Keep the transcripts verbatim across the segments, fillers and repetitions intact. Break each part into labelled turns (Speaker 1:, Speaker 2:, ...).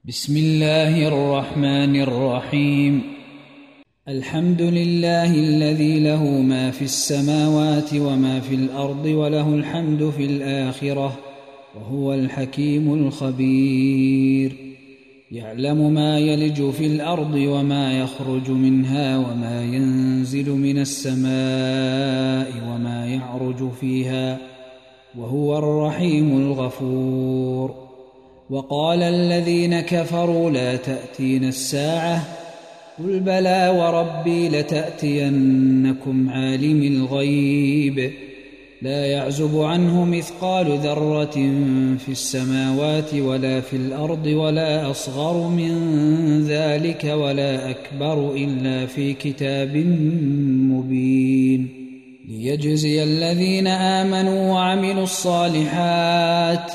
Speaker 1: بسم الله الرحمن الرحيم. الحمد لله الذي له ما في السماوات وما في الأرض وله الحمد في الآخرة وهو الحكيم الخبير. يعلم ما يلج في الأرض وما يخرج منها وما ينزل من السماء وما يعرج فيها وهو الرحيم الغفور. وقال الذين كفروا لا تأتينا الساعة قل بلى وربي لتأتينكم عالم الغيب لا يعزب عنه مثقال ذرة في السماوات ولا في الأرض ولا أصغر من ذلك ولا أكبر إلا في كتاب مبين ليجزي الذين آمنوا وعملوا الصالحات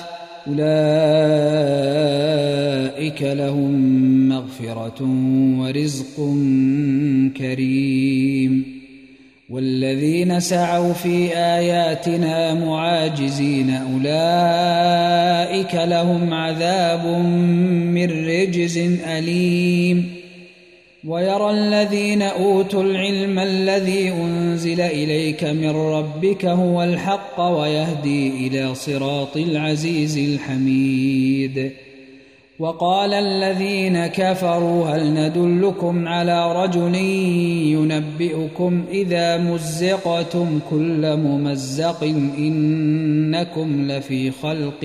Speaker 1: أولئك لهم مغفرة ورزق كريم. والذين سعوا في آياتنا معاجزين أولئك لهم عذاب من رجز أليم. ويرى الذين أوتوا العلم الذي أنزل إليك من ربك هو الحق ويهدي إلى صراط العزيز الحميد. وقال الذين كفروا هل ندلكم على رجل ينبئكم إذا مزقتم كل ممزق إنكم لفي خلق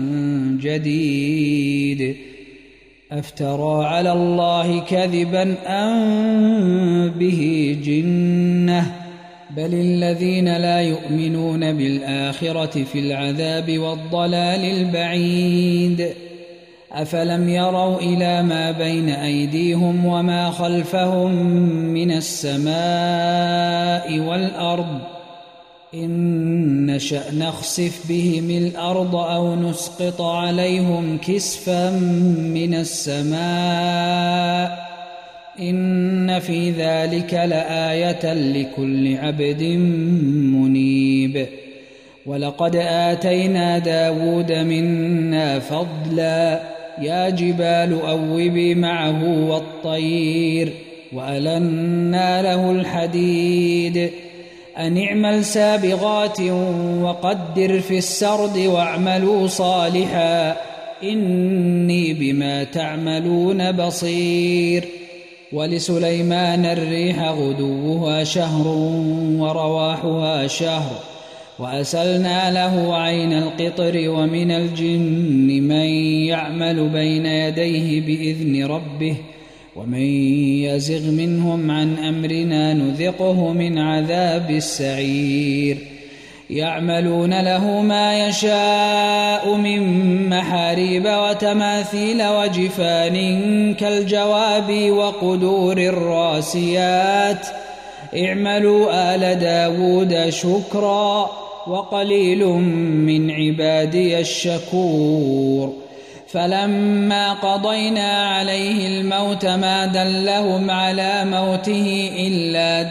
Speaker 1: جديد أفترى على الله كذبا أم به جنة بل الذين لا يؤمنون بالآخرة في العذاب والضلال البعيد. أفلم يروا إلى ما بين أيديهم وما خلفهم من السماء والأرض إن نشأ نخسف بهم الأرض أو نسقط عليهم كسفا من السماء إن في ذلك لآية لكل عبد منيب. ولقد آتينا داود منا فضلا يا جبال أوبي معه والطير وألنا له الحديد أن اعمل سابغات وقدر في السرد واعملوا صالحا إني بما تعملون بصير. ولسليمان الريح غدوها شهر ورواحها شهر وأسلنا له عين القطر ومن الجن من يعمل بين يديه بإذن ربه ومن يزغ منهم عن أمرنا نذقه من عذاب السعير. يعملون له ما يشاء من محاريب وتماثيل وجفان كالجواب وقدور الراسيات اعملوا آل داود شكرا وقليل من عبادي الشكور. فلما قضينا عليه الموت ما دلهم على موته إلا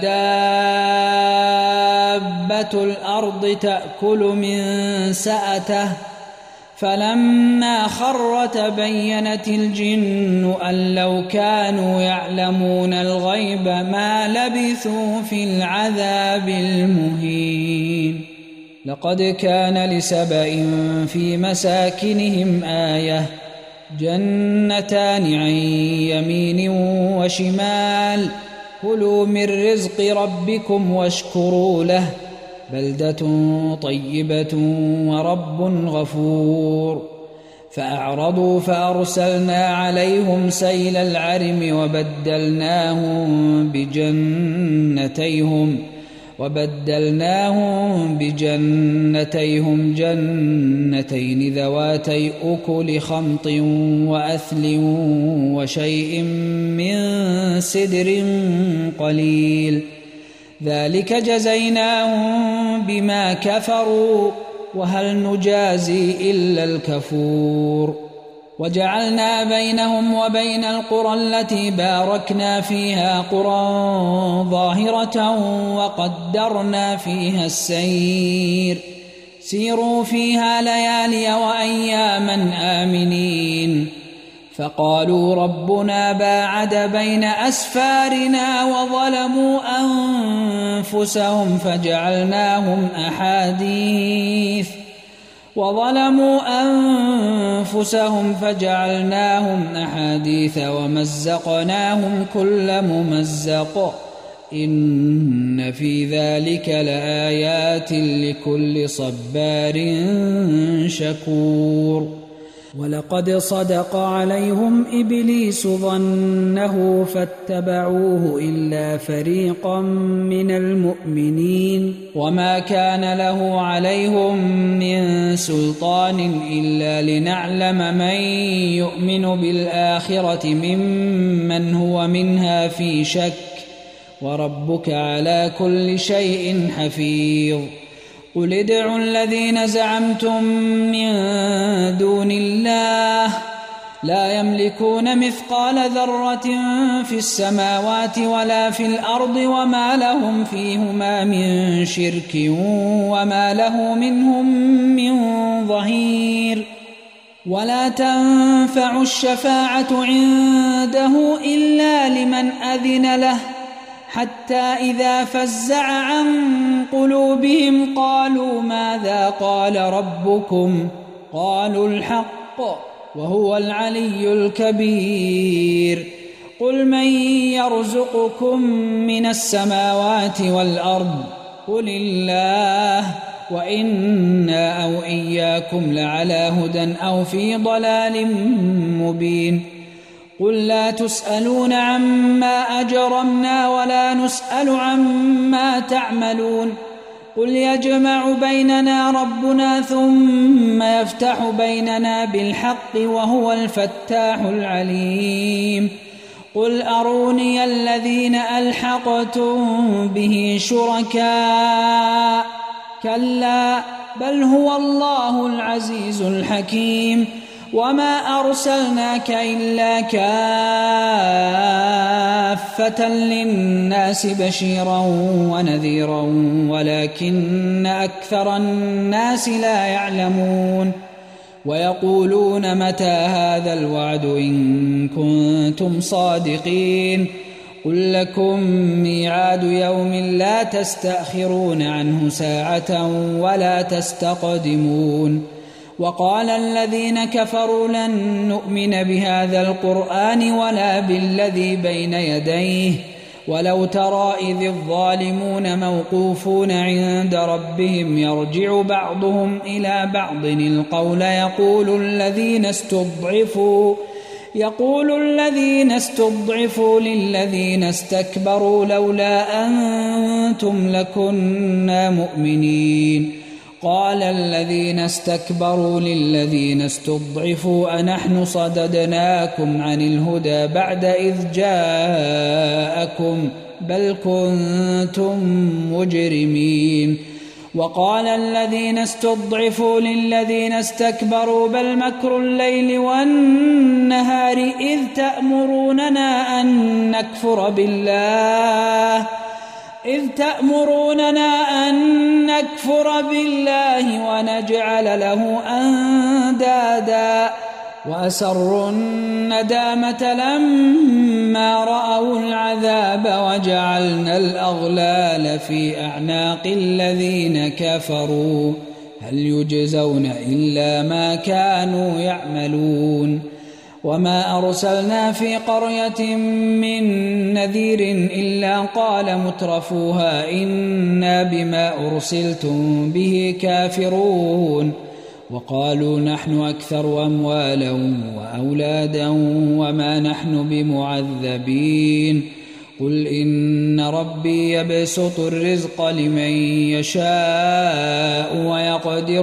Speaker 1: دابة الأرض تأكل من سأته فلما خر تبينت الجن أن لو كانوا يعلمون الغيب ما لبثوا في العذاب المهين. لقد كان لسبإ في مساكنهم آية جنتان عن يمين وشمال كلوا من رزق ربكم واشكروا له بلدة طيبة ورب غفور. فأعرضوا فأرسلنا عليهم سيل العرم وبدلناهم بجنتيهم وبدلناهم بجنتيهم جنتين ذواتي أكل خمط وأثل وشيء من سدر قليل ذلك جزيناهم بما كفروا وهل نجازي إلا الكفور. وجعلنا بينهم وبين القرى التي باركنا فيها قرى ظاهرة وقدرنا فيها السير سيروا فيها ليالي وأياما آمنين فقالوا ربنا باعد بين أسفارنا وظلموا أنفسهم فجعلناهم أحاديث وظلموا أنفسهم فجعلناهم أحاديث ومزقناهم كل ممزق إن في ذلك لآيات لكل صبار شكور ولقد صدق عليهم إبليس ظنه فاتبعوه إلا فريقا من المؤمنين وما كان له عليهم من سلطان إلا لنعلم من يؤمن بالآخرة ممن هو منها في شك وربك على كل شيء حفيظ قل ادعوا الذين زعمتم من دون الله لا يملكون مثقال ذرة في السماوات ولا في الأرض وما لهم فيهما من شرك وما له منهم من ظهير ولا تنفع الشفاعة عنده إلا لمن أذن له حتى إذا فزع عن قلوبهم قالوا ماذا قال ربكم قالوا الحق وهو العلي الكبير قل من يرزقكم من السماوات والأرض قل الله وإنا أو إياكم لعلى هدى أو في ضلال مبين قل لا تسألون عما أجرمنا ولا نسأل عما تعملون قل يجمع بيننا ربنا ثم يفتح بيننا بالحق وهو الفتاح العليم قل أروني الذين ألحقتم به شركاء كلا بل هو الله العزيز الحكيم وما أرسلناك إلا كافة للناس بشيرا ونذيرا ولكن أكثر الناس لا يعلمون ويقولون متى هذا الوعد إن كنتم صادقين قل لكم ميعاد يوم لا تستأخرون عنه ساعة ولا تستقدمون وقال الذين كفروا لن نؤمن بهذا القرآن ولا بالذي بين يديه ولو ترى إذ الظالمون موقوفون عند ربهم يرجع بعضهم إلى بعض القول يقول الذين استضعفوا يقول الذين استضعفوا للذين استكبروا لولا أنتم لكنا مؤمنين قال الذين استكبروا للذين استضعفوا أنحن صددناكم عن الهدى بعد إذ جاءكم بل كنتم مجرمين وقال الذين استضعفوا للذين استكبروا بل مكر الليل والنهار إذ تأمروننا أن نكفر بالله إذ تأمروننا أن نكفر بالله ونجعل له أندادا وأسروا الندامة لما رأوا العذاب وجعلنا الأغلال في أعناق الذين كفروا هل يجزون إلا ما كانوا يعملون وما أرسلنا في قرية من نذير إلا قال مترفوها إنا بما أرسلتم به كافرون وقالوا نحن أكثر أموالا وأولادا وما نحن بمعذبين قل إن ربي يبسط الرزق لمن يشاء ويقدر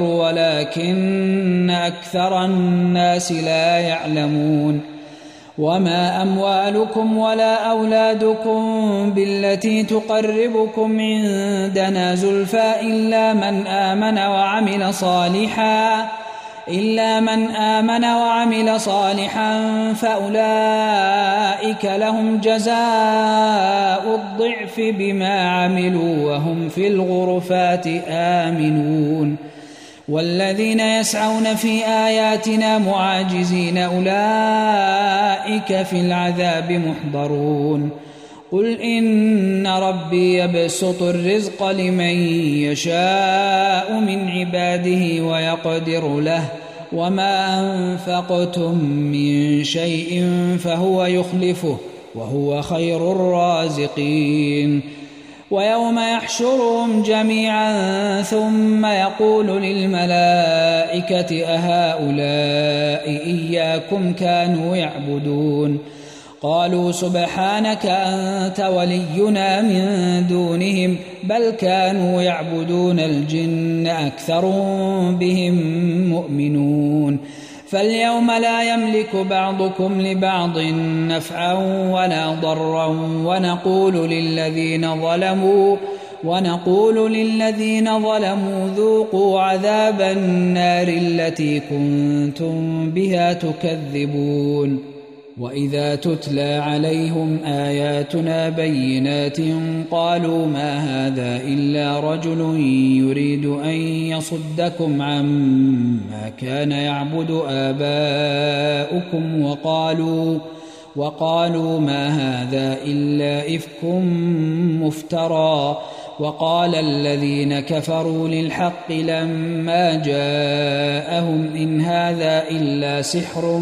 Speaker 1: ولكن أكثر الناس لا يعلمون وما أموالكم ولا أولادكم بالتي تقربكم عندنا زلفى إلا من آمن وعمل صالحا إلا من آمن وعمل صالحا فأولئك لهم جزاء الضعف بما عملوا وهم في الغرفات آمنون والذين يسعون في آياتنا معاجزين أولئك في العذاب محضرون قل إن ربي يبسط الرزق لمن يشاء من عباده ويقدر له وما أنفقتم من شيء فهو يخلفه وهو خير الرازقين ويوم يحشرهم جميعا ثم يقول للملائكة أهؤلاء إياكم كانوا يعبدون قالوا سبحانك أنت ولينا من دونهم بل كانوا يعبدون الجن أكثرهم بهم مؤمنون فاليوم لا يملك بعضكم لبعض نفعا ولا ضرا ونقول للذين ظلموا ونقول للذين ظلموا ذوقوا عذاب النار التي كنتم بها تكذبون وإذا تتلى عليهم آياتنا بينات قالوا ما هذا إلا رجل يريد أن يصدكم عما كان يعبد آباؤكم وقالوا وقالوا ما هذا إلا إفك مفترى وقال الذين كفروا للحق لما جاءهم إن هذا إلا سحر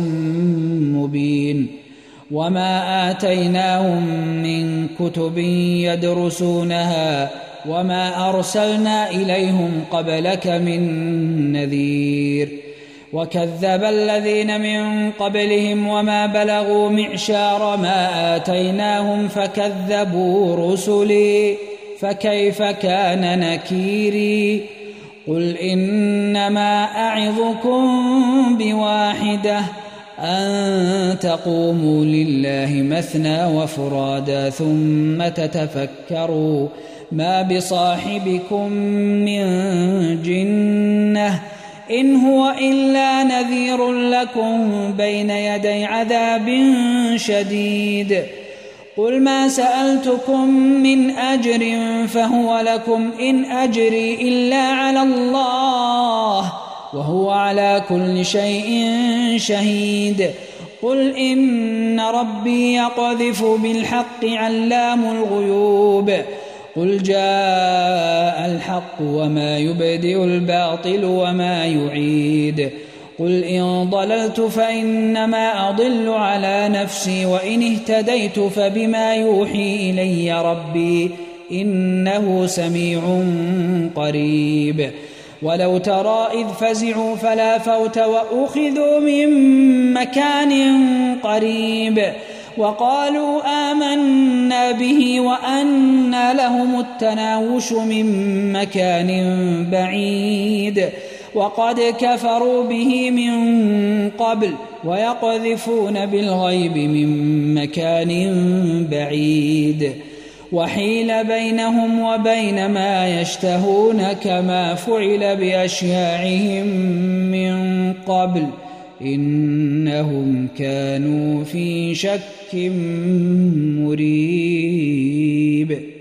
Speaker 1: مبين وما آتيناهم من كتب يدرسونها وما أرسلنا إليهم قبلك من نذير وكذب الذين من قبلهم وما بلغوا معشار ما آتيناهم فكذبوا رسلي فكيف كان نكيري قل إنما أعظكم بواحدة أن تقوموا لله مثنى وفرادا ثم تتفكروا ما بصاحبكم من جنة إن هو إلا نذير لكم بين يدي عذاب شديد قل ما سألتكم من أجر فهو لكم إن أجري إلا على الله وهو على كل شيء شهيد قل إن ربي يقذف بالحق علام الغيوب قل جاء الحق وما يبدئ الباطل وما يعيد قل إن ضللت فإنما أضل على نفسي وإن اهتديت فبما يوحي إلي ربي إنه سميع قريب ولو ترى إذ فزعوا فلا فوت وأخذوا من مكان قريب وقالوا آمنا به وأنى لهم التناوش من مكان بعيد وقد كفروا به من قبل ويقذفون بالغيب من مكان بعيد وحيل بينهم وبين ما يشتهون كما فعل بأشياعهم من قبل إنهم كانوا في شك مريب.